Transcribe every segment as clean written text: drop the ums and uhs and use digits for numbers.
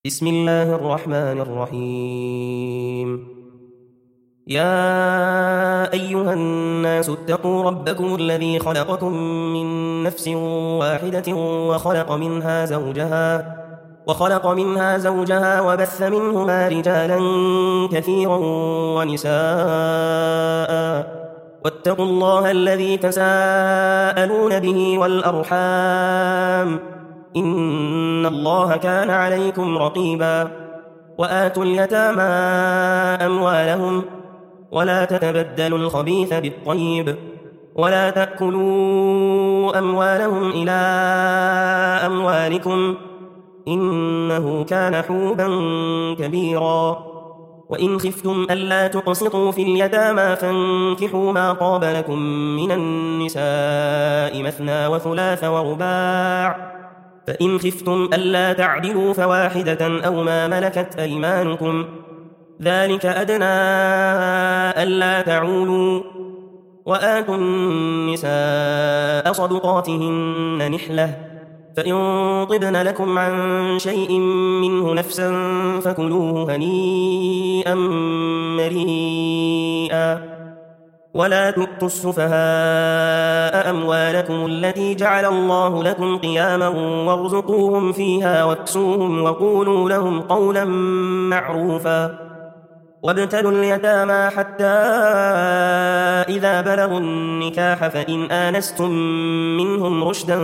بسم الله الرحمن الرحيم. يا أيها الناس اتقوا ربكم الذي خلقكم من نفس واحدة وخلق منها زوجها وبث منهما رجالا كثيرا ونساء. واتقوا الله الذي تساءلون به والأرحام إن الله كان عليكم رقيبا. وآتوا اليتامى أموالهم ولا تتبدلوا الخبيث بالطيب ولا تأكلوا أموالهم إلى أموالكم إنه كان حوبا كبيرا. وإن خفتم ألا تقسطوا في اليتامى فانكحوا ما طاب لكم من النساء مثنى وثلاث ورباع، فإن خفتم ألا تعدلوا فواحدة أو ما ملكت أيمانكم ذلك أدنى ألا تعولوا. وآتوا النساء صدقاتهن نحلة، فإن طبن لكم عن شيء منه نفسا فكلوه هنيئا مريئا. ولا تؤتوا السفهاء أموالكم التي جعل الله لكم قياما وارزقوهم فيها واكسوهم وقولوا لهم قولا معروفا. وابتلوا اليتامى حتى إذا بلغوا النكاح فإن آنستم منهم رشدا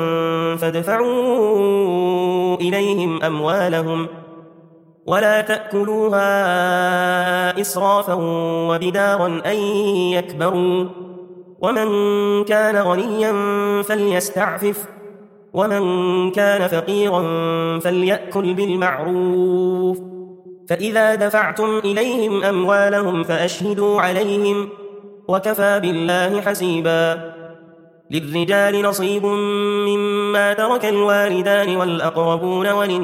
فادفعوا إليهم أموالهم ولا تأكلوها إسرافا وبدارا أن يكبروا. ومن كان غنيا فليستعفف ومن كان فقيرا فليأكل بالمعروف. فإذا دفعتم إليهم أموالهم فأشهدوا عليهم وكفى بالله حسيبا. للرجال نصيب مما ترك الوالدان والأقربون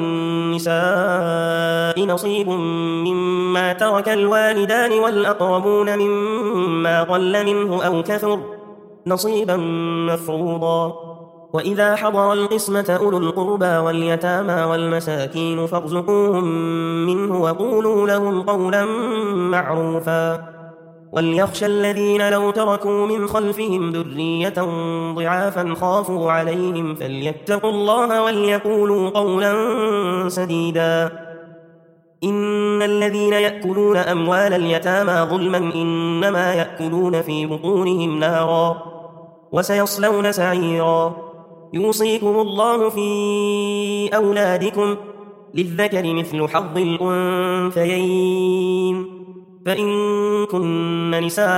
وللنساء نصيب مما ترك الوالدان والأقربون مما قل منه أو كثر نصيبا مفروضا. وإذا حضر القسمة أولو القربى واليتامى والمساكين فارزقوهم منه وقولوا لهم قولا معروفا. وليخشى الذين لو تركوا من خلفهم ذرية ضعافا خافوا عليهم فليتقوا الله وليقولوا قولا سديدا. إن الذين يأكلون أموال اليتامى ظلما إنما يأكلون في بطونهم نارا وسيصلون سعيرا. يوصيكم الله في أولادكم للذكر مثل حظ الأنثيين، فإن كن نساء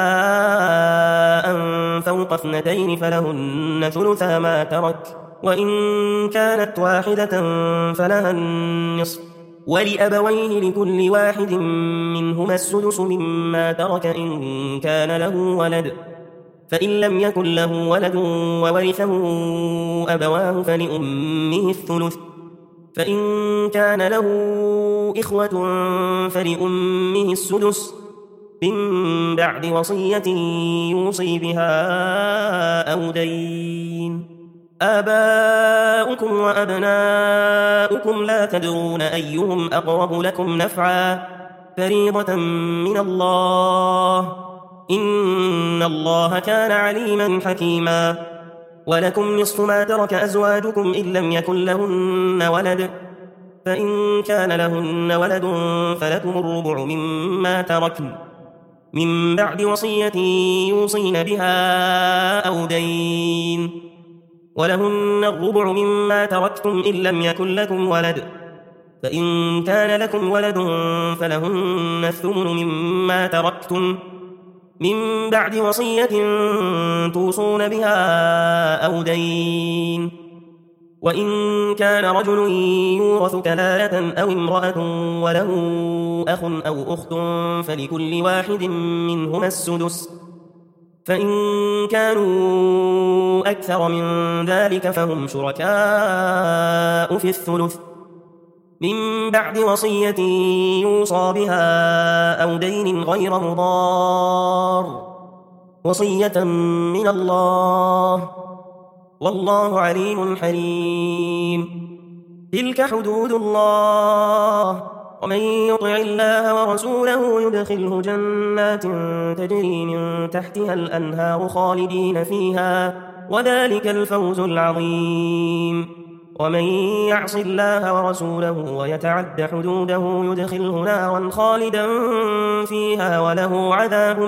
فوق اثنتين فلهن ثلثا ما ترك، وإن كانت واحدة فلها النصف، ولأبويه لكل واحد منهما السدس مما ترك إن كان له ولد، فإن لم يكن له ولد وورثه أبواه فلأمه الثلث، فإن كان له إخوة فلأمه السدس من بعد وصية يوصي بها أو دين. آباؤكم وأبناؤكم لا تدرون أيهم أقرب لكم نفعا فريضة من الله إن الله كان عليما حكيما. ولكم نصف ما ترك أزواجكم إن لم يكن لهن ولد، فإن كان لهن ولد فلكم الربع مما تركن من بعد وصية يوصين بها أو دين. ولهن الربع مما تركتم إن لم يكن لكم ولد، فإن كان لكم ولد فلهن الثمن مما تركتم من بعد وصية توصون بها أو دين. وإن كان رجل يورث كلالة أو امرأة وله أخ أو أخت فلكل واحد منهما السدس، فإن كانوا أكثر من ذلك فهم شركاء في الثلث من بعد وصية يوصى بها أو دين غير مضار، وصية من الله والله عليم حليم. تلك حدود الله ومن يطع الله ورسوله يدخله جنات تجري من تحتها الأنهار خالدين فيها وذلك الفوز العظيم ومن يعص الله ورسوله ويتعد حدوده يدخله نارا خالدا فيها وله عذاب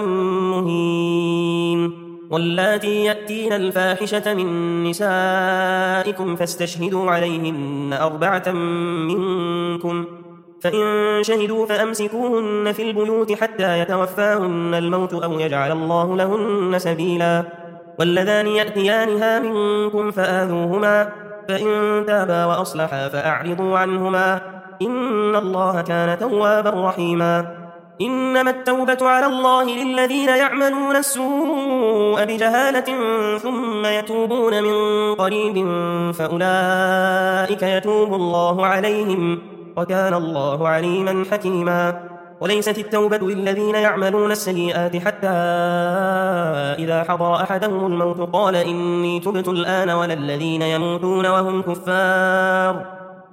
مهين واللاتي يأتين الفاحشة من نسائكم فاستشهدوا عليهن 4 منكم فإن شهدوا فأمسكوهن في البيوت حتى يتوفاهن الموت أو يجعل الله لهن سبيلا واللذان يأتيانها منكم فآذوهما فإن تابا وأصلحا فأعرضوا عنهما إن الله كان توابا رحيما إنما التوبة على الله للذين يعملون السوء بجهالة ثم يتوبون من قريب فأولئك يتوب الله عليهم وكان الله عليما حكيما وليست التوبة للذين يعملون السيئات حتى إذا حضر أحدهم الموت قال إني تبت الآن ولا الذين يموتون وهم كفار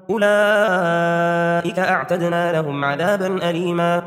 أولئك أعتدنا لهم عذابا أليما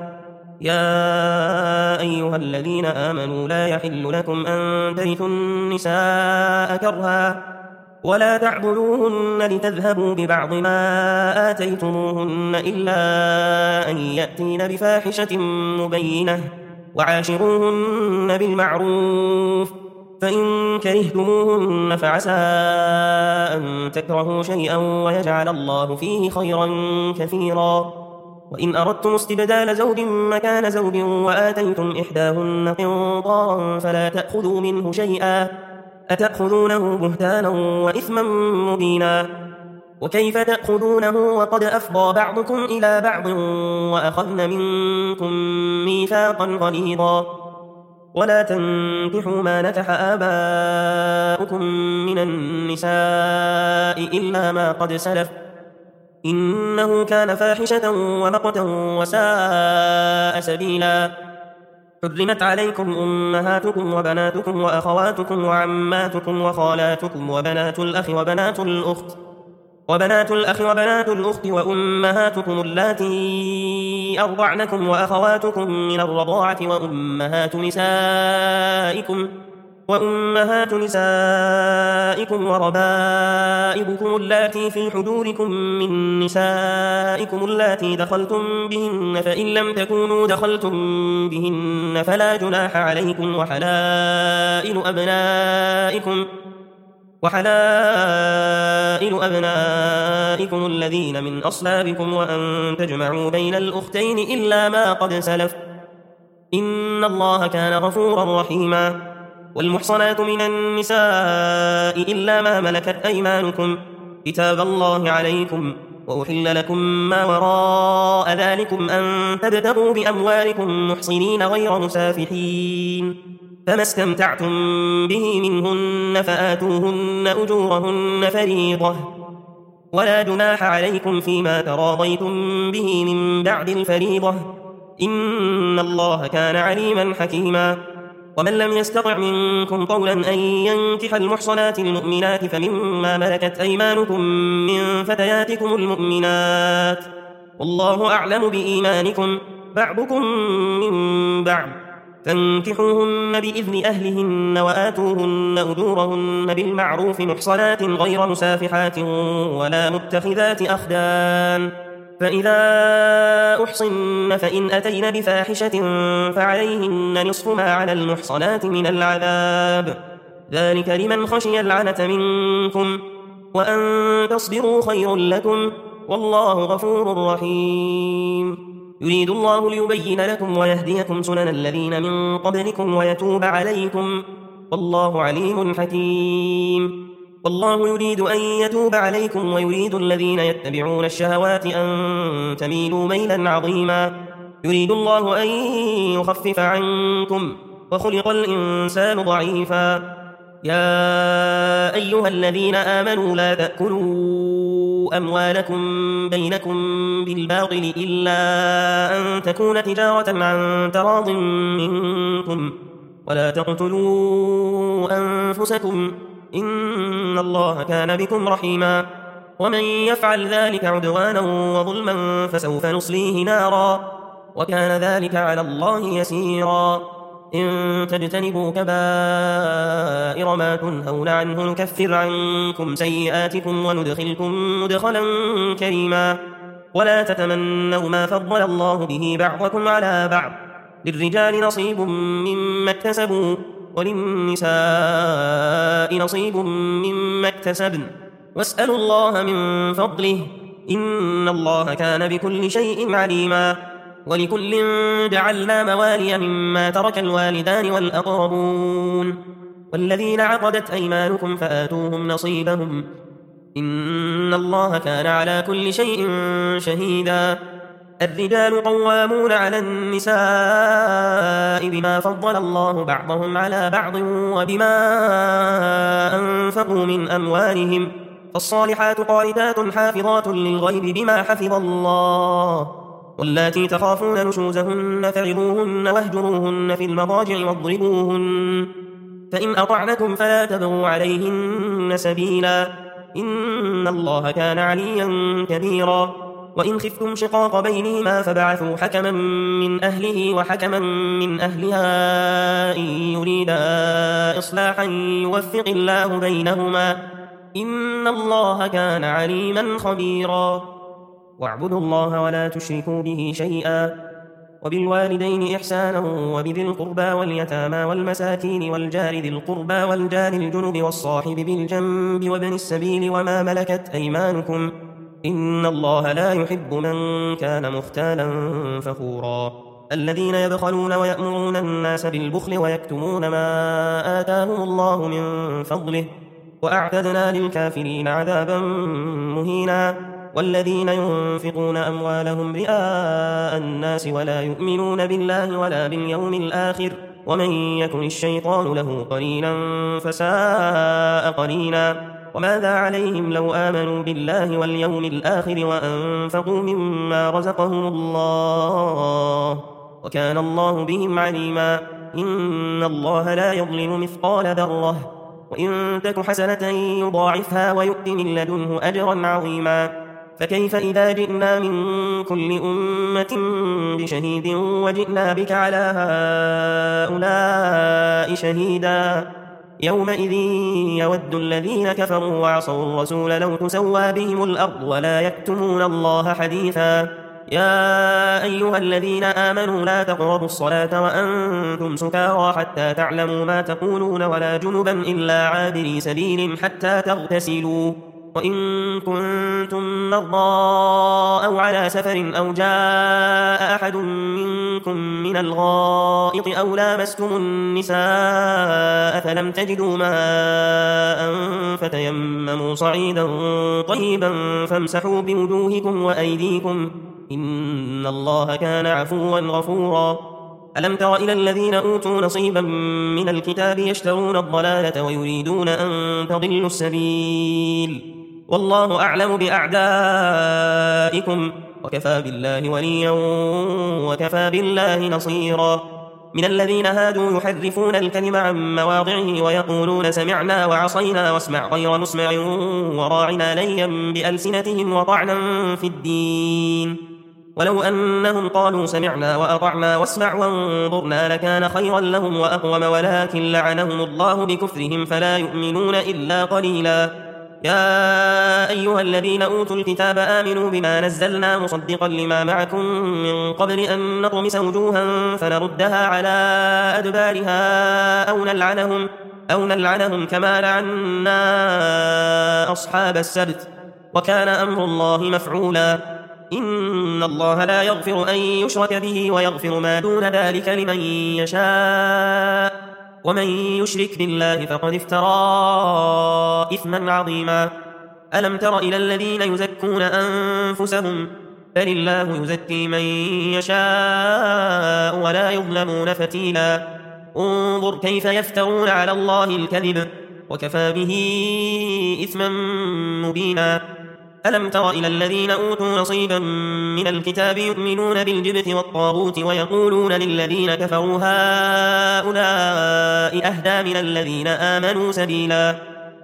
يا أيها الذين آمنوا لا يحل لكم أن ترثوا النساء كرها ولا تعبدوهن لتذهبوا ببعض ما آتيتموهن إلا أن يأتين بفاحشة مبينة وعاشروهن بالمعروف فإن كرهتموهن فعسى أن تكرهوا شيئا ويجعل الله فيه خيرا كثيرا وإن أردتم استبدال زوج مكان زوج وآتيتم إحداهن قنطارا فلا تأخذوا منه شيئا أتأخذونه بهتانا وإثما مبينا وكيف تأخذونه وقد أفضى بعضكم إلى بعض وأخذن منكم ميثاقا غليظا ولا تنكحوا ما نكح آباؤكم من النساء إلا ما قد سلف إنه كان فاحشة ومقتا وساء سبيلا حرمت عليكم أمهاتكم وبناتكم وأخواتكم وعماتكم وخالاتكم وبنات الأخ وبنات الأخت وأمهاتكم اللاتي أرضعنكم وأخواتكم من الرضاعة وأمهات نسائكم وربائبكم اللاتي في حجوركم من نسائكم اللاتي دخلتم بهن فإن لم تكونوا دخلتم بهن فلا جناح عليكم وحلائل أبنائكم الذين من أصلابكم وأن تجمعوا بين الأختين إلا ما قد سلف إن الله كان غفورا رحيما والمحصنات من النساء إلا ما ملكت أيمانكم كتاب الله عليكم وأحل لكم ما وراء ذلكم أن تبتغوا بأموالكم محصنين غير مسافحين فما استمتعتم به منهن فآتوهن أجورهن فريضة ولا جناح عليكم فيما تراضيتم به من بعد الفريضة إن الله كان عليما حكيما ومن لم يستطع منكم طولا أن ينكح المحصنات المؤمنات فمما ملكت أيمانكم من فتياتكم المؤمنات والله أعلم بإيمانكم بعضكم من بعض فانكحوهن بإذن أهلهن وآتوهن أجورهن بالمعروف محصنات غير مسافحات ولا متخذات أخدان فإذا أحصن فإن أتين بفاحشة فعليهن نصف ما على المحصنات من العذاب ذلك لمن خشي العنة منكم وأن تصبروا خير لكم والله غفور رحيم يريد الله ليبين لكم ويهديكم سنن الذين من قبلكم ويتوب عليكم والله عليم حكيم والله يريد أن يتوب عليكم ويريد الذين يتبعون الشهوات أن تميلوا ميلا عظيما يريد الله أن يخفف عنكم وخلق الإنسان ضعيفا يا أيها الذين آمنوا لا تأكلوا أموالكم بينكم بالباطل إلا أن تكون تجارة عن تراض منكم ولا تقتلوا أنفسكم إن الله كان بكم رحيما ومن يفعل ذلك عدوانا وظلما فسوف نصليه نارا وكان ذلك على الله يسيرا إن تجتنبوا كبائر ما تنهون عنه نكفر عنكم سيئاتكم وندخلكم مدخلا كريما ولا تتمنوا ما فضل الله به بعضكم على بعض للرجال نصيب مما اكتسبوا وللنساء نصيب مما اكتسبن واسألوا الله من فضله إن الله كان بكل شيء عليما ولكل جعلنا موالي مما ترك الوالدان والأقربون والذين عقدت أيمانكم فآتوهم نصيبهم إن الله كان على كل شيء شهيدا الرجال قوامون على النساء بما فضل الله بعضهم على بعض وبما أنفقوا من أموالهم فالصالحات قانتات حافظات للغيب بما حفظ الله واللاتي تخافون نشوزهن فعظوهن واهجروهن في المضاجع واضربوهن فإن أطعنكم فلا تبغوا عليهن سبيلا إن الله كان عليا كبيرا وإن خفتم شقاق بينهما فبعثوا حكما من أهله وحكما من أهلها إن يريدا إصلاحا يوفق الله بينهما إن الله كان عليما خبيرا واعبدوا الله ولا تشركوا به شيئا وبالوالدين إحسانا وبذي القربى واليتامى والمساكين والجار ذي القربى والجار الجنب والصاحب بالجنب وابن السبيل وما ملكت أيمانكم إن الله لا يحب من كان مختالا فخورا الذين يبخلون ويأمرون الناس بالبخل ويكتمون ما آتاهم الله من فضله وأعتدنا للكافرين عذابا مهينا والذين ينفقون أموالهم رئاء الناس ولا يؤمنون بالله ولا باليوم الآخر ومن يكن الشيطان له قرينا فساء قرينا وماذا عليهم لو آمنوا بالله واليوم الآخر وأنفقوا مما رزقهم الله وكان الله بهم عليما إن الله لا يظلم مثقال ذرة وإن تك حسنة يضاعفها ويؤت من لدنه أجرا عظيما فكيف إذا جئنا من كل أمة بشهيد وجئنا بك على هؤلاء شهيدا يومئذ يود الذين كفروا وعصوا الرسول لو تسوى بهم الأرض ولا يكتمون الله حديثا يا أيها الذين آمنوا لا تقربوا الصلاة وأنتم سكارى حتى تعلموا ما تقولون ولا جنبا إلا عابري سبيل حتى تغتسلوا وإن كنتم مرضى أو على سفر أو جاء أحد منكم من الغائط أو لامستم النساء فلم تجدوا ماء فتيمموا صعيدا طيبا فامسحوا بوجوهكم وأيديكم إن الله كان عفوا غفورا ألم تر إلى الذين أوتوا نصيبا من الكتاب يشترون الضلالة ويريدون أن تضلوا السبيل والله أعلم بأعدائكم وكفى بالله وليا وكفى بالله نصيرا من الذين هادوا يحرفون الكلم عن مواضعه ويقولون سمعنا وعصينا واسمع غير مسمع وراعنا ليا بألسنتهم وطعنا في الدين ولو أنهم قالوا سمعنا وأطعنا واسمع وانظرنا لكان خيرا لهم وأقوم ولكن لعنهم الله بكفرهم فلا يؤمنون إلا قليلا يا أيها الذين أوتوا الكتاب آمنوا بما نزلنا مصدقا لما معكم من قبل أن نطمس وجوها فنردها على أدبارها أو نلعنهم كما لعنا أصحاب السبت وكان أمر الله مفعولا إن الله لا يغفر أن يشرك به ويغفر ما دون ذلك لمن يشاء ومن يشرك بالله فقد افترى إثما عظيما ألم تر إلى الذين يزكون أنفسهم بل الله يزكي من يشاء ولا يظلمون فتيلا انظر كيف يفترون على الله الكذب وكفى به إثما مبينا ألم تر إلى الذين أوتوا نصيبا من الكتاب يؤمنون بالجبت والطاغوت ويقولون للذين كفروا هؤلاء أهدى من الذين آمنوا سبيلا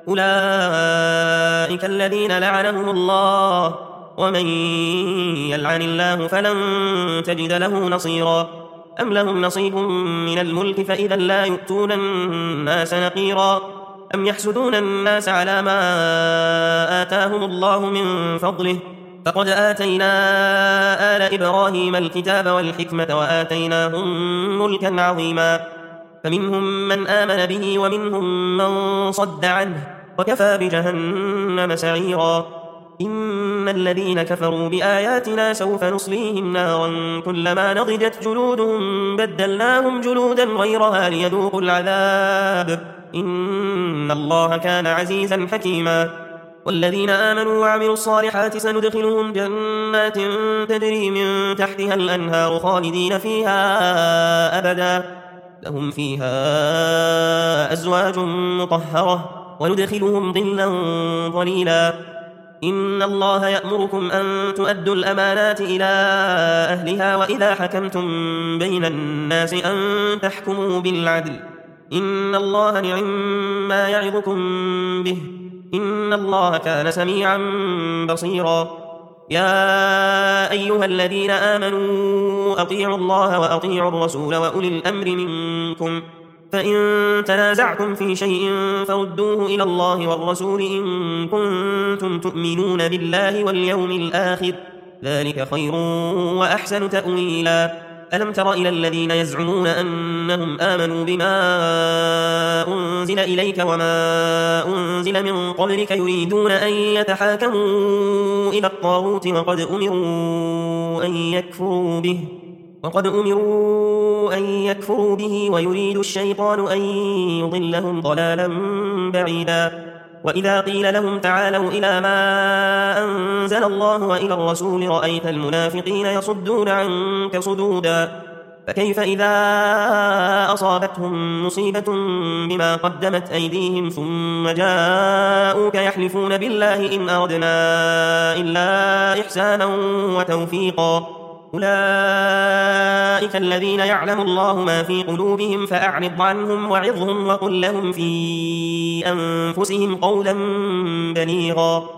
أولئك الذين لعنهم الله ومن يلعن الله فلن تجد له نصيرا أم لهم نصيب من الملك فإذا لا يؤتون الناس نقيرا أم يحسدون الناس على ما آتاهم الله من فضله فقد آتينا آل إبراهيم الكتاب والحكمة وآتيناهم ملكا عظيما فمنهم من آمن به ومنهم من صد عنه وكفى بجهنم سعيرا إن الذين كفروا بآياتنا سوف نصليهم نارا كلما نضجت جلودهم بدلناهم جلودا غيرها ليذوقوا العذاب إن الله كان عزيزا حكيما والذين آمنوا وعملوا الصالحات سندخلهم جنات تجري من تحتها الأنهار خالدين فيها أبدا لهم فيها أزواج مطهرة وندخلهم ظلا ظليلا إن الله يأمركم أن تؤدوا الأمانات إلى أهلها وإذا حكمتم بين الناس أن تحكموا بالعدل إن الله نعم ما يعظكم به إن الله كان سميعا بصيرا يا أيها الذين آمنوا أطيعوا الله وأطيعوا الرسول وأولي الأمر منكم فإن تنازعتم في شيء فردوه إلى الله والرسول إن كنتم تؤمنون بالله واليوم الآخر ذلك خير وأحسن تأويلا ألم تر إلى الذين يزعمون أنهم آمنوا بما أنزل إليك وما أنزل من قبلك يريدون أن يتحاكموا إلى الطاغوت وقد أمروا أن يكفروا به ويريد الشيطان أن يضلهم ضلالا بعيدا وإذا قيل لهم تعالوا إلى ما أنزل الله وإلى الرسول رأيت المنافقين يصدون عنك صدودا فكيف إذا أصابتهم مصيبة بما قدمت أيديهم ثم جاءوك يحلفون بالله إن أردنا إلا إحسانا وتوفيقا أولئك الذين يعلم الله ما في قلوبهم فأعرض عنهم وعظهم وقل لهم في أنفسهم قولا بليغا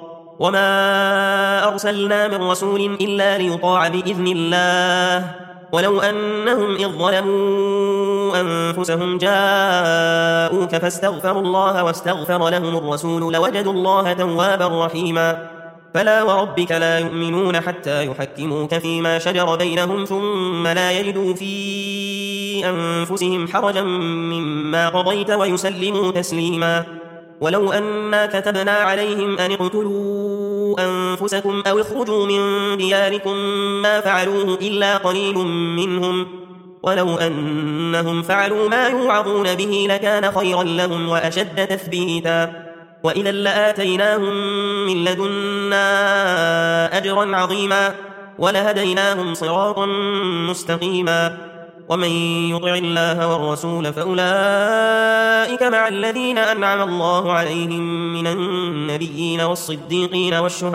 وما أرسلنا من رسول إلا ليطاع بإذن الله ولو أنهم إذ ظلموا أنفسهم جاءوك فاستغفروا الله واستغفر لهم الرسول لوجدوا الله توابا رحيما فلا وربك لا يؤمنون حتى يحكموك فيما شجر بينهم ثم لا يجدوا في أنفسهم حرجا مما قضيت ويسلموا تسليما ولو أنا كتبنا عليهم أن اقتلوا أنفسكم أو اخرجوا من دياركم ما فعلوه إلا قليل منهم ولو أنهم فعلوا ما يوعظون به لكان خيرا لهم وأشد تثبيتا وإذا لآتيناهم من لدنا أجرا عظيما ولهديناهم صراطا مستقيما ومن يطع الله والرسول فأولئك مع الذين أنعم الله عليهم من النبيين والصديقين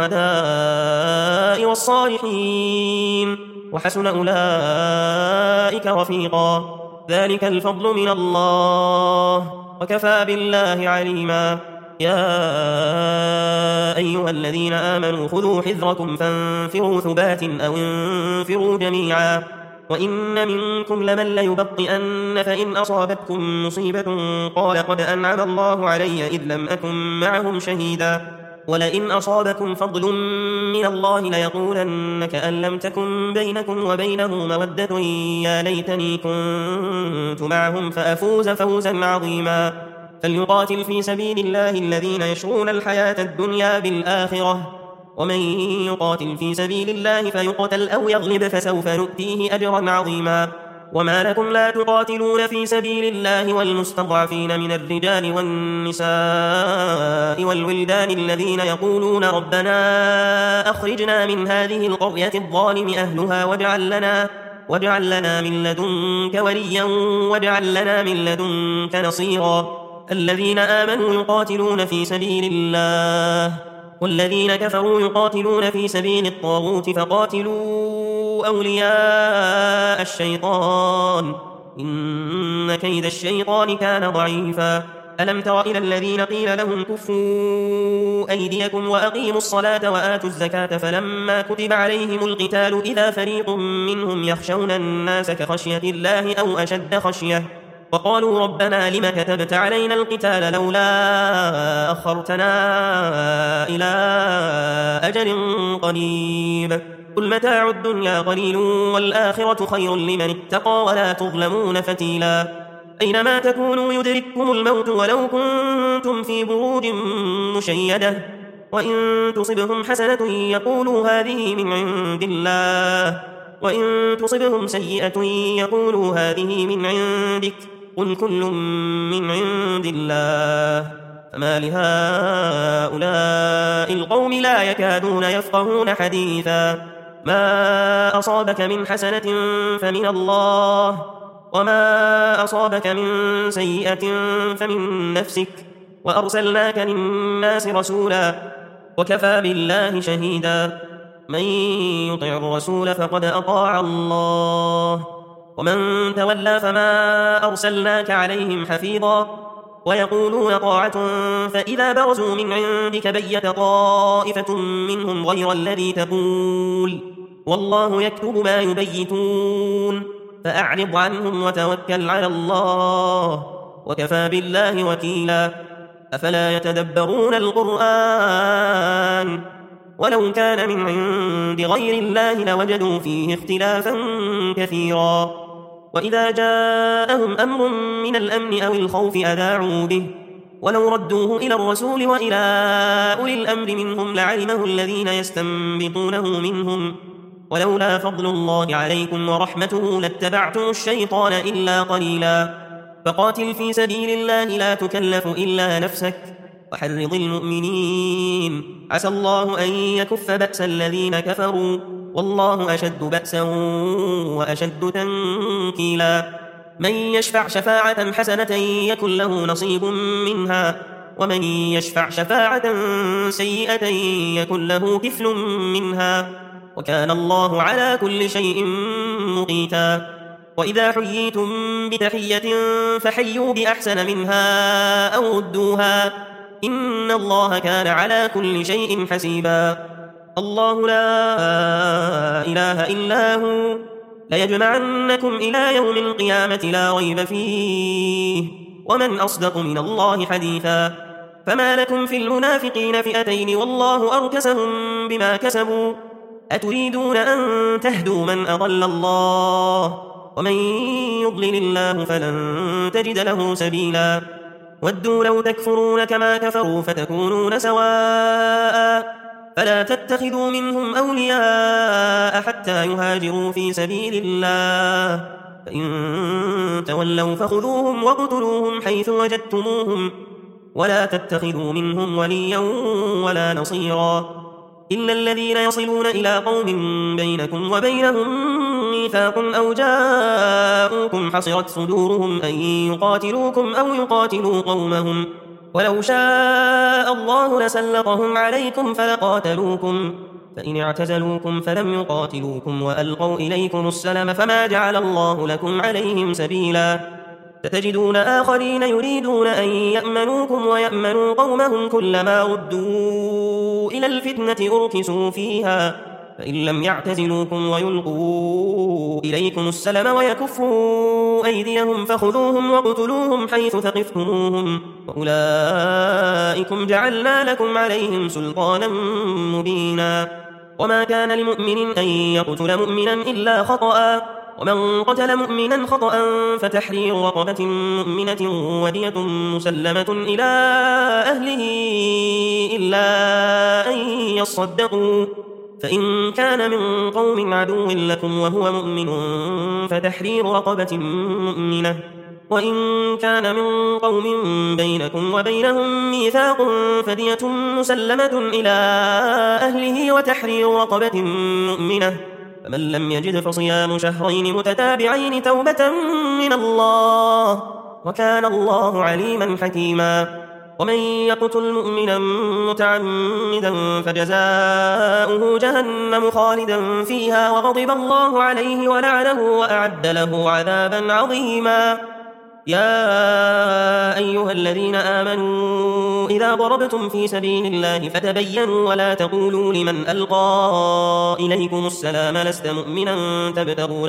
والشهداء والصالحين وحسن أولئك رفيقا ذلك الفضل من الله وكفى بالله عليما يا أيها الذين آمنوا خذوا حذركم فانفروا ثبات أو انفروا جميعا وإن منكم لمن ليبطئن فإن أصابتكم مصيبة قال قد أنعم الله علي إذ لم أكن معهم شهيدا ولئن أصابكم فضل من الله ليقولن كأن لم تكن بينكم وبينه مودة يا ليتني كنت معهم فأفوز فوزا عظيما فليقاتل في سبيل الله الذين يشرون الحياة الدنيا بالآخرة ومن يقاتل في سبيل الله فيقتل أو يغلب فسوف نؤتيه أجرا عظيما وما لكم لا تقاتلون في سبيل الله والمستضعفين من الرجال والنساء والولدان الذين يقولون ربنا أخرجنا من هذه القرية الظالم أهلها واجعل لنا من لدنك وليا واجعل لنا من لدنك نصيرا الذين آمنوا يقاتلون في سبيل الله والذين كفروا يقاتلون في سبيل الطاغوت فقاتلوا أولياء الشيطان إن كيد الشيطان كان ضعيفا ألم تر إلى الذين قيل لهم كفوا أيديكم وأقيموا الصلاة وآتوا الزكاة فلما كتب عليهم القتال إذا فريق منهم يخشون الناس كخشية الله أو أشد خشية وقالوا ربنا لم كتبت علينا القتال لولا أخرتنا إلى أجل قريب قل متاع الدنيا قليل والآخرة خير لمن اتقى ولا تظلمون فتيلا أينما تكونوا يدرككم الموت ولو كنتم في بروج مشيدة وإن تصبهم حسنة يقولوا هذه من عند الله وإن تصبهم سيئة يقولوا هذه من عندك قل كل من عند الله فما لهؤلاء القوم لا يكادون يفقهون حديثا ما أصابك من حسنة فمن الله وما أصابك من سيئة فمن نفسك وأرسلناك للناس رسولا وكفى بالله شهيدا من يطع الرسول فقد أطاع الله ومن تولى فما أرسلناك عليهم حفيظا ويقولون طاعة فإذا برزوا من عندك بيت طائفة منهم غير الذي تقول والله يكتب ما يبيتون فأعرض عنهم وتوكل على الله وكفى بالله وكيلا أفلا يتدبرون القرآن ولو كان من عند غير الله لوجدوا فيه اختلافا كثيرا وإذا جاءهم أمر من الأمن أو الخوف أذاعوا به ولو ردوه إلى الرسول وإلى أولي الأمر منهم لعلمه الذين يستنبطونه منهم ولولا فضل الله عليكم ورحمته لاتبعتم الشيطان إلا قليلا فقاتل في سبيل الله لا تكلف إلا نفسك وحرض المؤمنين عسى الله أن يكف بأس الذين كفروا والله أشد بأسا وأشد تنكيلا من يشفع شفاعة حسنة يكن له نصيب منها ومن يشفع شفاعة سيئة يكن له كفل منها وكان الله على كل شيء مقيتا وإذا حييتم بتحية فحيوا بأحسن منها أو ردوها إن الله كان على كل شيء حسيبا الله لا إله إلا هو ليجمعنكم إلى يوم القيامة لا ريب فيه ومن أصدق من الله حديثا فما لكم في المنافقين فئتين والله أركسهم بما كسبوا أتريدون أن تهدوا من أضل الله ومن يضلل الله فلن تجد له سبيلا ودوا لو تكفرون كما كفروا فتكونون سواء فلا تتخذوا منهم أولياء حتى يهاجروا في سبيل الله فإن تولوا فخذوهم واقتلوهم حيث وجدتموهم ولا تتخذوا منهم وليا ولا نصيرا إلا الذين يصلون إلى قوم بينكم وبينهم ميثاق أو جاءوكم حصرت صدورهم أن يقاتلوكم أو يقاتلوا قومهم ولو شاء الله لسلطهم عليكم فلقاتلوكم فإن اعتزلوكم فلم يقاتلوكم وألقوا إليكم السلم فما جعل الله لكم عليهم سبيلا ستجدون آخرين يريدون أن يأمنوكم ويأمنوا قومهم كلما ردوا إلى الفتنة أركسوا فيها فإن لم يعتزلوكم ويلقوا إليكم السلم ويكفوا أيديهم فخذوهم واقتلوهم حيث ثقفتموهم وأولئكم جعلنا لكم عليهم سلطانا مبينا وما كان لمؤمن أن يقتل مؤمنا إلا خطأ ومن قتل مؤمنا خطأ فتحرير رقبة مؤمنة ودية مسلمة إلى أهله إلا أن يصدقوا فإن كان من قوم عدو لكم وهو مؤمن فتحرير رقبة مؤمنة وإن كان من قوم بينكم وبينهم ميثاق فدية مسلمة إلى أهله وتحرير رقبة مؤمنة فمن لم يجد فصيام شهرين متتابعين توبة من الله وكان الله عليما حكيما ومن يقتل مؤمنا متعمدا فجزاؤه جهنم خالدا فيها وغضب الله عليه ولعنه وأعد له عذابا عظيما يا أيها الذين آمنوا إذا ضربتم في سبيل الله فتبينوا ولا تقولوا لمن ألقى إليكم السلام لست مؤمنا تبتغون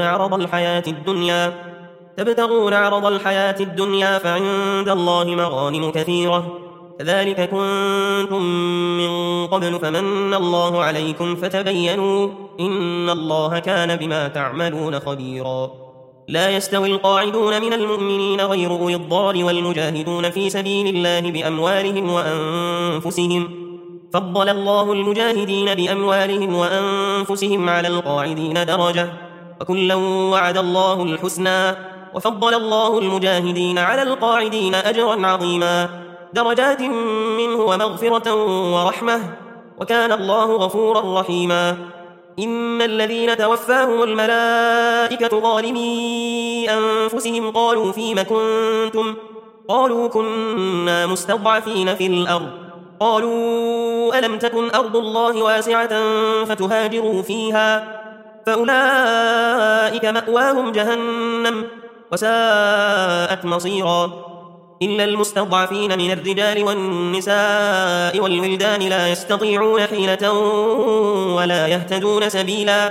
عرض الحياة الدنيا فعند الله مغانم كثيرة كذلك كنتم من قبل فمن الله عليكم فتبينوا إن الله كان بما تعملون خبيرا لا يستوي القاعدون من المؤمنين غير أولي الضرر والمجاهدون في سبيل الله بأموالهم وأنفسهم فضل الله المجاهدين بأموالهم وأنفسهم على القاعدين درجة وكلا وعد الله الحسنى وفضل الله المجاهدين على القاعدين أجرا عظيما درجات منه ومغفرة ورحمة وكان الله غفورا رحيما إن الذين توفاهم الملائكة ظالمي أنفسهم قالوا فيم كنتم قالوا كنا مستضعفين في الأرض قالوا ألم تكن أرض الله واسعة فتهاجروا فيها فأولئك مأواهم جهنم وساءت مصيرا إلا المستضعفين من الرجال والنساء والولدان لا يستطيعون حيلة ولا يهتدون سبيلا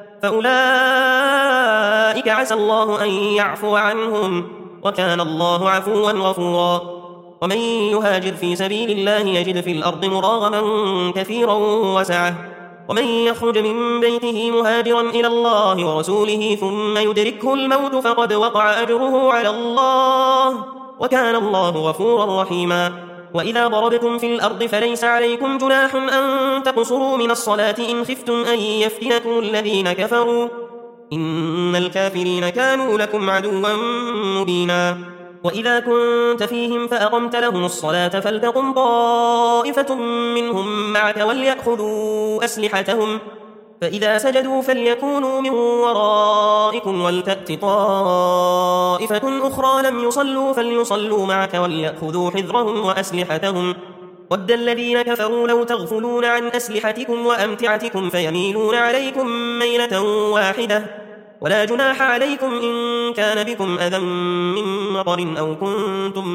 فأولئك عسى الله أن يعفو عنهم وكان الله عفوا غفورا ومن يهاجر في سبيل الله يجد في الأرض مراغما كثيرا وسعة ومن يخرج من بيته مهاجرا إلى الله ورسوله ثم يدركه الموت فقد وقع أجره على الله وكان الله غفورا رحيما وإذا ضربتم في الأرض فليس عليكم جناح أن تقصروا من الصلاة إن خفتم أن يفتنكم الذين كفروا إن الكافرين كانوا لكم عدوا مبينا وإذا كنت فيهم فأقمت لهم الصلاة فلتقم طائفة منهم معك وليأخذوا أسلحتهم فإذا سجدوا فليكونوا من ورائكم ولتأت طائفة أخرى لم يصلوا فليصلوا معك وليأخذوا حذرهم وأسلحتهم ود الذين كفروا لو تغفلون عن أسلحتكم وأمتعتكم فيميلون عليكم ميلة واحدة ولا جناح عليكم إن كان بكم أذى من مطر أو كنتم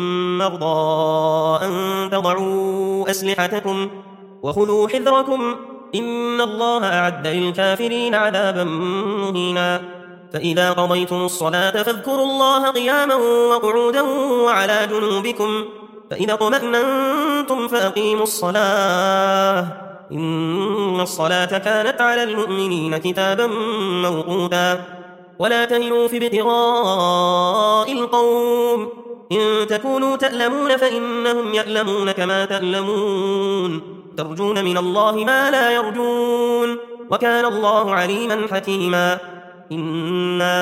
مرضى أن تضعوا أسلحتكم وخذوا حذركم إن الله أعد للكافرين عذابا مهينا فإذا قضيتم الصلاة فاذكروا الله قياما وقعودا وعلى جنوبكم فإذا اطمأننتم فأقيموا الصلاة إن الصلاة كانت على المؤمنين كتابا موقوتا ولا تهنوا في ابتغاء القوم إن تكونوا تألمون فإنهم يألمون كما تألمون ترجون من الله ما لا يرجون وكان الله عليما حكيما إنا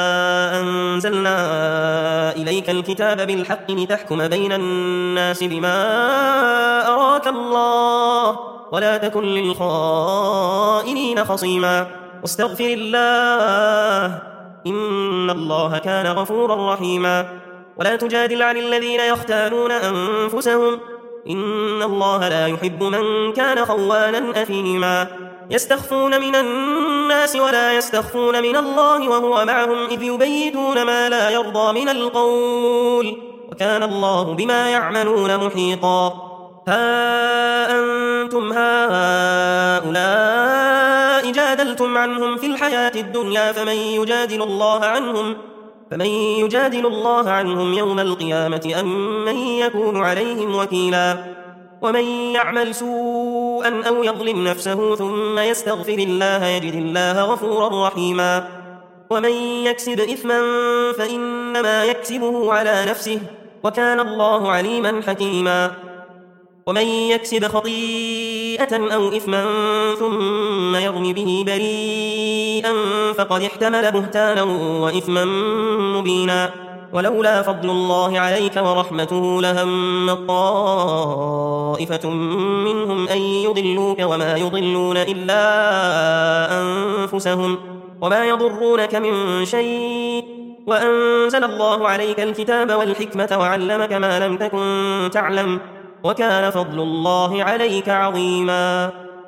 أنزلنا إليك الكتاب بالحق لتحكم بين الناس بما أراك الله ولا تكن للخائنين خصيما واستغفر الله إن الله كان غفورا رحيما ولا تجادل عن الذين يختانون أنفسهم إن الله لا يحب من كان خوانا أثيما يستخفون من الناس ولا يستخفون من الله وهو معهم إذ يبيتون ما لا يرضى من القول وكان الله بما يعملون محيطا ها أنتم هؤلاء جادلتم عنهم في الحياة الدنيا فمن يجادل الله عنهم يوم القيامة أم من يكون عليهم وكيلا ومن يعمل سوءا أو يظلم نفسه ثم يستغفر الله يجد الله غفورا رحيما ومن يكسب إثما فإنما يكسبه على نفسه وكان الله عليما حكيما ومن يكسب خطيئة أو إثما ثم يرم به بريئا فقد احتمل بهتانا وإثما مبينا ولولا فضل الله عليك ورحمته لهم طائفة منهم أن يضلوك وما يضلون إلا أنفسهم وما يضرونك من شيء وأنزل الله عليك الكتاب والحكمة وعلمك ما لم تكن تعلم وكان فضل الله عليك عظيما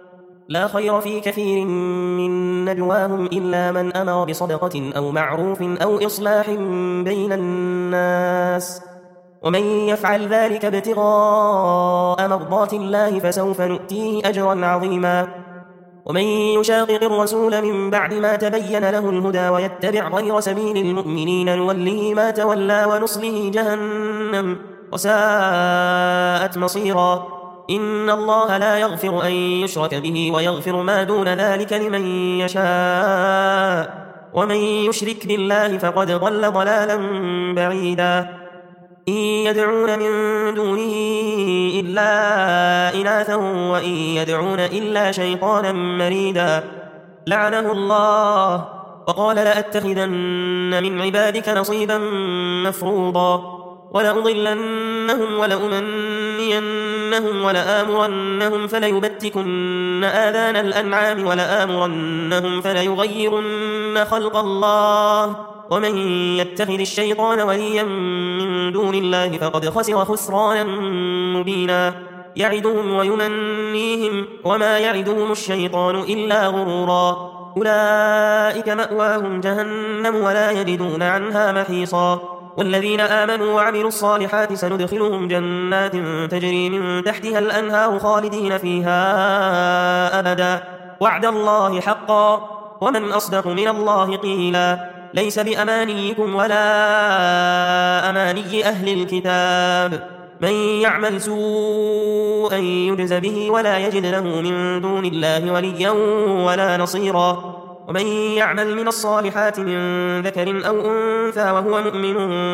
لا خير في كثير من نجواهم إلا من أمر بصدقة أو معروف أو إصلاح بين الناس ومن يفعل ذلك ابتغاء مرضات الله فسوف نؤتيه أجرا عظيما ومن يشاقق الرسول من بعد ما تبين له الهدى ويتبع غير سبيل المؤمنين نوله ما تولى ونصله جهنم وساءت مصيرا إن الله لا يغفر أن يشرك به ويغفر ما دون ذلك لمن يشاء ومن يشرك بالله فقد ضل ضلالا بعيدا إن يدعون من دونه إلا إناثا وإن يدعون إلا شيطانا مريدا لعنه الله وقال لأتخذن من عبادك نصيبا مفروضا ولأضلنهم ولأمنينهم ولآمرنهم فليبتكن آذان الأنعام ولآمرنهم فليغيرن خلق الله ومن يتخذ الشيطان وليا من دون الله فقد خسر خسرانا مبينا يعدهم ويمنيهم وما يعدهم الشيطان إلا غرورا أولئك مأواهم جهنم ولا يجدون عنها محيصا والذين آمنوا وعملوا الصالحات سندخلهم جنات تجري من تحتها الأنهار خالدين فيها أبدا وعد الله حقا ومن أصدق من الله قيلا ليس بأمانيكم ولا أماني أهل الكتاب من يعمل سوءا يجز به ولا يجد له من دون الله وليا ولا نصيرا ومن يعمل من الصالحات من ذكر أو أنثى وهو مؤمن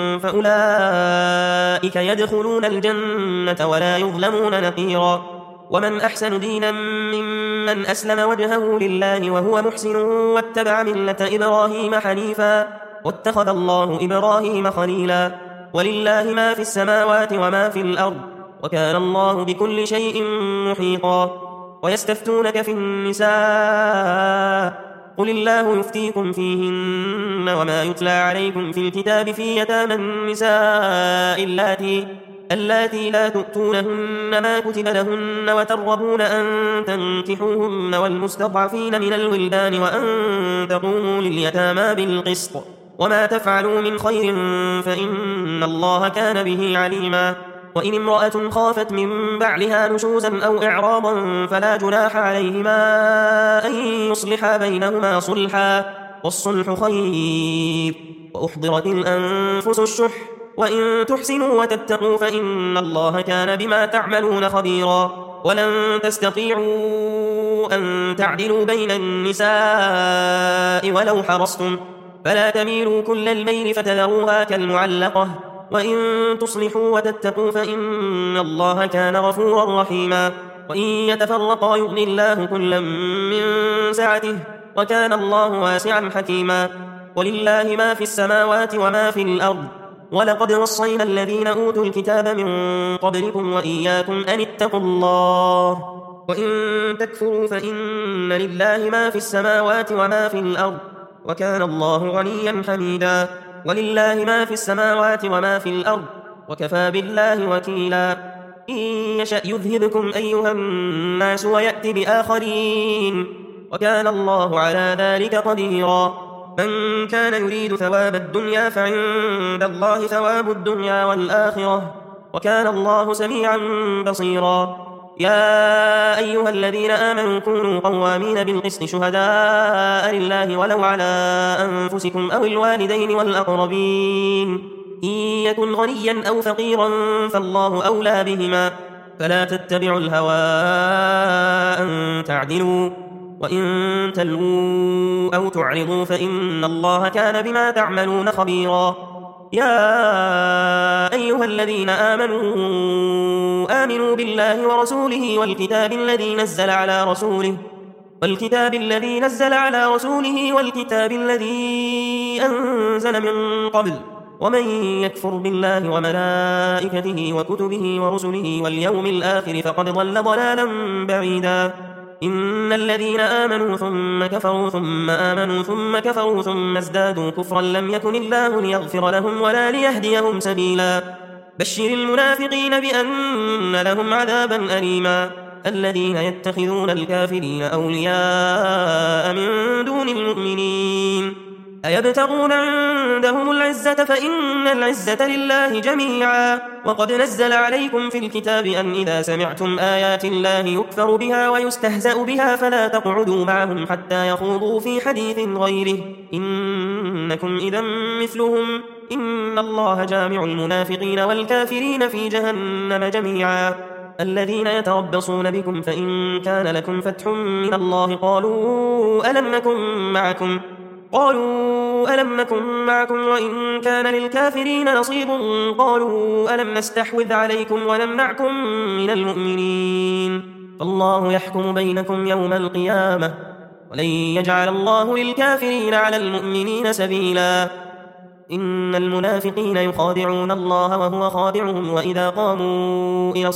فأولئك يدخلون الجنة ولا يظلمون نقيرا ومن أحسن دينا ممن أسلم وجهه لله وهو محسن واتبع ملة إبراهيم حنيفا واتخذ الله إبراهيم خليلا ولله ما في السماوات وما في الأرض وكان الله بكل شيء محيطا ويستفتونك في النساء قل الله يفتيكم فيهن وما يتلى عليكم في الكتاب في يتامى النساء اللاتي لا تؤتونهن ما كتب لهن وترغبون أن تنكحوهن والمستضعفين من الولدان وأن تقوموا لليتامى بالقسط وما تفعلوا من خير فإن الله كان به عليما وإن امرأة خافت من بعلها نشوزا أو إعراضا فلا جناح عليهما أن يصلحا بينهما صلحا والصلح خير وأحضرت الأنفس الشح وإن تحسنوا وتتقوا فإن الله كان بما تعملون خبيرا ولن تستطيعوا أن تعدلوا بين النساء ولو حرصتم فلا تميلوا كل الميل فتذروها كالمعلقة وإن تصلحوا وتتقوا فإن الله كان غفورا رحيما وإن يتفرقا يغني الله كلا من سعته وكان الله واسعا حكيما ولله ما في السماوات وما في الأرض ولقد وصينا الذين أوتوا الكتاب من قبلكم وإياكم أن اتقوا الله وإن تكفروا فإن لله ما في السماوات وما في الأرض وكان الله غنيا حميدا ولله ما في السماوات وما في الأرض وكفى بالله وكيلا إن يشأ يذهبكم أيها الناس ويأتي بآخرين وكان الله على ذلك قديرا من كان يريد ثواب الدنيا فعند الله ثواب الدنيا والآخرة وكان الله سميعا بصيرا يا أيها الذين آمنوا كونوا قوامين بالقسط شهداء لله ولو على أنفسكم أو الوالدين والأقربين إن يكن غنيا أو فقيرا فالله أولى بهما فلا تتبعوا الهوى أن تعدلوا وإن تلووا أو تعرضوا فإن الله كان بما تعملون خبيرا يا أيها الذين آمنوا بالله ورسوله والكتاب الذي نزل على رسوله والكتاب الذي أنزل من قبل ومن يكفر بالله وملائكته وكتبه ورسله واليوم الآخر فقد ضل ضلالا بعيدا إن الذين آمنوا ثم كفروا ثم آمنوا ثم كفروا ثم ازدادوا كفرا لم يكن الله ليغفر لهم ولا ليهديهم سبيلا بشر المنافقين بأن لهم عذابا أليما الذين يتخذون الكافرين أولياء من دون المؤمنين أيبتغون عندهم العزة فإن العزة لله جميعا وقد نزل عليكم في الكتاب أن إذا سمعتم آيات الله يكفر بها ويستهزأ بها فلا تقعدوا معهم حتى يخوضوا في حديث غيره إنكم إذا مثلهم إن الله جامع المنافقين والكافرين في جهنم جميعا الذين يتربصون بكم فإن كان لكم فتح من الله قالوا ألم نكن معكم وإن كان للكافرين نصيب قالوا ألم نستحوذ عليكم ونمنعكم من المؤمنين فالله يحكم بينكم يوم القيامة ولن يجعل الله للكافرين على المؤمنين سبيلا إن المنافقين يخادعون الله وهو خادعهم وإذا قاموا إلى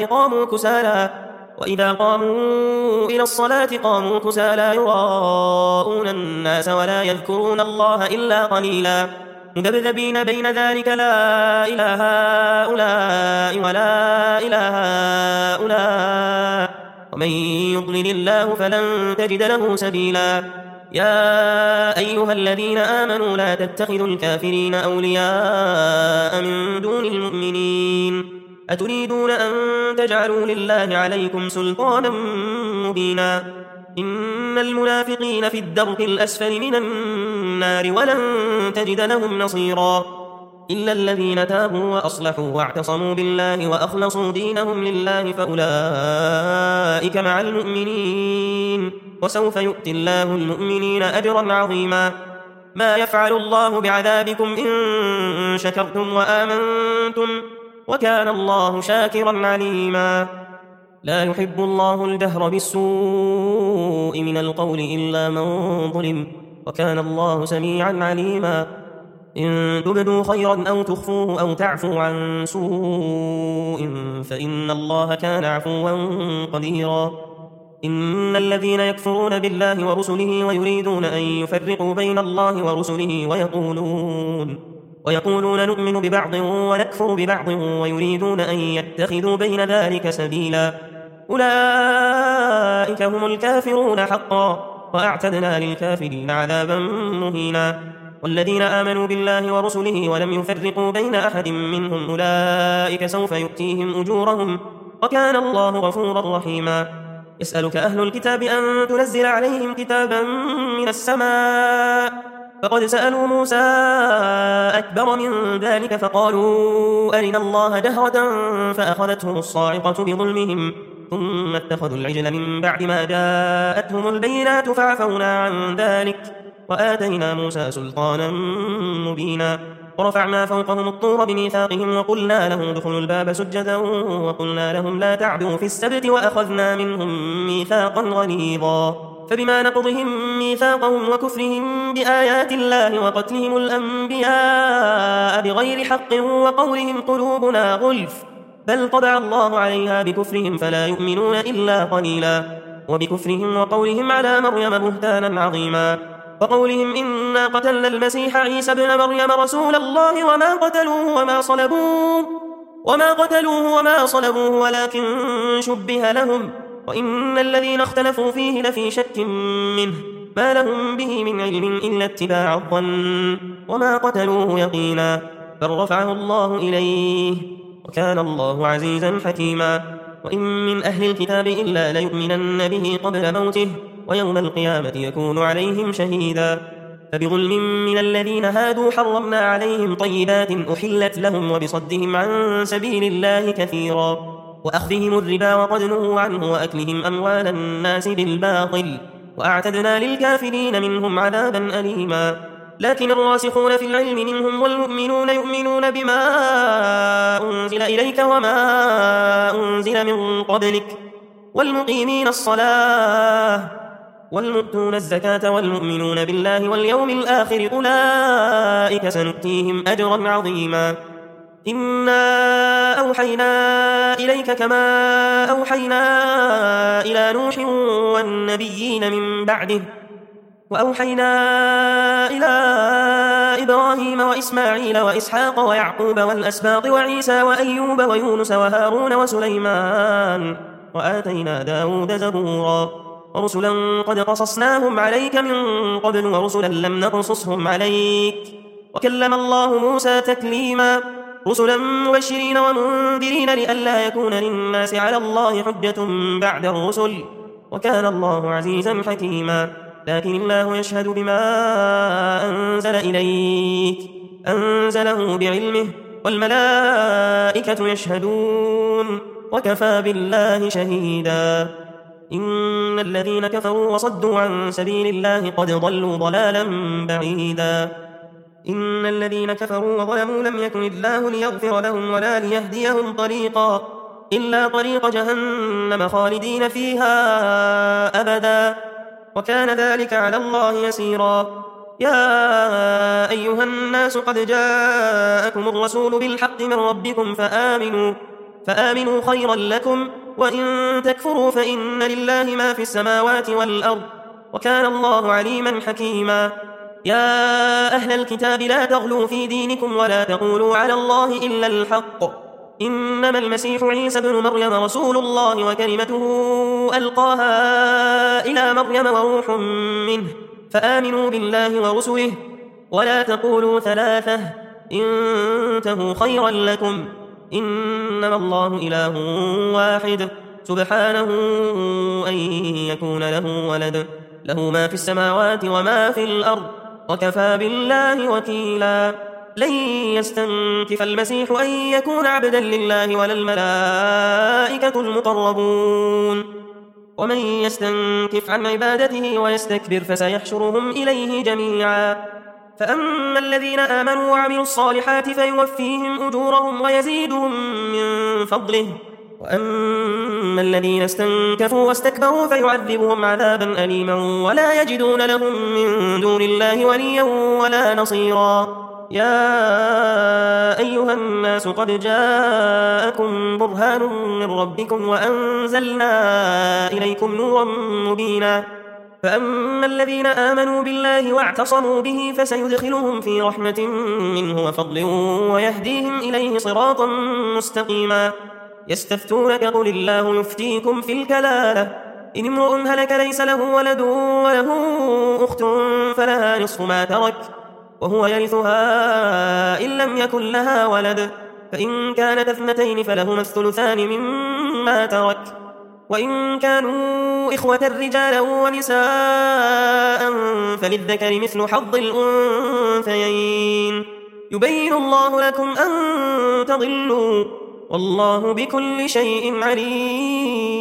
الصلاة قاموا كسالى يراءون الناس ولا يذكرون الله إلا قليلا مذبذبين بين ذلك لا إله هؤلاء ولا إله هؤلاء ومن يضلل الله فلن تجد له سبيلا يا أيها الذين آمنوا لا تتخذوا الكافرين أولياء من دون المؤمنين أتريدون أن تجعلوا لله عليكم سلطانا مبينا إن المنافقين في الدرك الأسفل من النار ولن تجد لهم نصيرا إلا الذين تابوا وأصلحوا واعتصموا بالله وأخلصوا دينهم لله فأولئك مع المؤمنين وسوف يؤتي الله المؤمنين أجرا عظيما ما يفعل الله بعذابكم إن شكرتم وآمنتم وكان الله شاكرا عليما لا يحب الله الجهر بالسوء من القول إلا من ظلم وكان الله سميعا عليما إن تبدوا خيرا أو تخفوه أو تعفوا عن سوء فإن الله كان عفوا قديرا إن الذين يكفرون بالله ورسله ويريدون أن يفرقوا بين الله ورسله ويقولون نؤمن ببعض ونكفر ببعض ويريدون أن يتخذوا بين ذلك سبيلا أولئك هم الكافرون حقا وأعتدنا للكافرين عذابا مهينا والذين آمنوا بالله ورسله ولم يفرقوا بين أحد منهم أولئك سوف يؤتيهم أجورهم وكان الله غفورا رحيما يسألك أهل الكتاب أن تنزل عليهم كتابا من السماء فقد سألوا موسى أكبر من ذلك فقالوا أرنا الله جهرة فأخذتهم الصاعقة بظلمهم ثم اتخذوا العجل من بعد ما جاءتهم البينات فعفونا عن ذلك وآتينا موسى سلطانا مبينا ورفعنا فوقهم الطور بميثاقهم وقلنا لهم ادخلوا الباب سجدا وقلنا لهم لا تعدوا في السبت وأخذنا منهم ميثاقا غليظا فبما نقضهم ميثاقهم وكفرهم بآيات الله وقتلهم الأنبياء بغير حق وقولهم قلوبنا غلف بل طبع الله عليها بكفرهم فلا يؤمنون إلا قليلا وبكفرهم وقولهم على مريم بهتانا عظيما وقولهم إنا قتلنا المسيح عيسى ابن مريم رسول الله وما قتلوه وما صلبوه ولكن شبه لهم وإن الذين اختلفوا فيه لفي شك منه ما لهم به من علم إلا اتباع الظن وما قتلوه يقينا بل رفعه الله إليه وكان الله عزيزا حكيما وإن من أهل الكتاب إلا ليؤمنن به قبل موته ويوم القيامة يكون عليهم شهيدا فبظلم من الذين هادوا حرمنا عليهم طيبات أحلت لهم وبصدهم عن سبيل الله كثيرا وأخذهم الربا وقد نهوا عنه وأكلهم أموال الناس بالباطل وأعتدنا للكافرين منهم عذابا أليما لكن الراسخون في العلم منهم والمؤمنون يؤمنون بما أنزل إليك وما أنزل من قبلك والمقيمين الصلاة والمؤتون الزكاة والمؤمنون بالله واليوم الآخر أولئك سنؤتيهم أجرا عظيما إنا أوحينا إليك كما أوحينا إلى نوح والنبيين من بعده وأوحينا إلى إبراهيم وإسماعيل وإسحاق ويعقوب والأسباط وعيسى وأيوب ويونس وهارون وسليمان وآتينا داود زبورا ورسلا قد قصصناهم عليك من قبل ورسلا لم نقصصهم عليك وكلم الله موسى تكليما رسلا مبشرين ومنذرين لئلا يكون للناس على الله حجة بعد الرسل وكان الله عزيزا حكيما لكن الله يشهد بما أنزل إليك أنزله بعلمه والملائكة يشهدون وكفى بالله شهيدا إن الذين كفروا وصدوا عن سبيل الله قد ضلوا ضلالا بعيدا إن الذين كفروا وظلموا لم يكن الله ليغفر لهم ولا ليهديهم طريقا إلا طريق جهنم خالدين فيها أبدا وكان ذلك على الله يسيرا يا أيها الناس قد جاءكم الرسول بالحق من ربكم فآمنوا خيرا لكم وإن تكفروا فإن لله ما في السماوات والأرض وكان الله عليما حكيما يا أهل الكتاب لا تغلوا في دينكم ولا تقولوا على الله إلا الحق إنما المسيح عيسى بن مريم رسول الله وكلمته ألقاها إلى مريم وروح منه فآمنوا بالله ورسله ولا تقولوا ثلاثة انتهوا خيرا لكم إنما الله إله واحد سبحانه أن يكون له ولد له ما في السماوات وما في الأرض وكفى بالله وكيلا لن يستنكف المسيح أن يكون عبدا لله ولا الملائكة المقربون ومن يستنكف عن عبادته ويستكبر فسيحشرهم إليه جميعا فأما الذين آمنوا وعملوا الصالحات فيوفيهم أجورهم ويزيدهم من فضله وأما الذين استنكفوا واستكبروا فيعذبهم عذابا أليما ولا يجدون لهم من دون الله وليا ولا نصيرا يا أيها الناس قد جاءكم برهان من ربكم وأنزلنا إليكم نورا مبينا فأما الذين آمنوا بالله واعتصموا به فسيدخلهم في رحمة منه وفضل ويهديهم إليه صراطا مستقيما يستفتونك قل الله يفتيكم في الكلالة إن امرؤ هلك ليس له ولد وله أخت فلها نصف ما ترك وهو يرثها إن لم يكن لها ولد فإن كانت اثنتين فلهما الثلثان مما ترك وإن كانوا إخوة رجالا ونساء فللذكر مثل حظ الأنثيين يبين الله لكم أن تضلوا والله بكل شيء عليم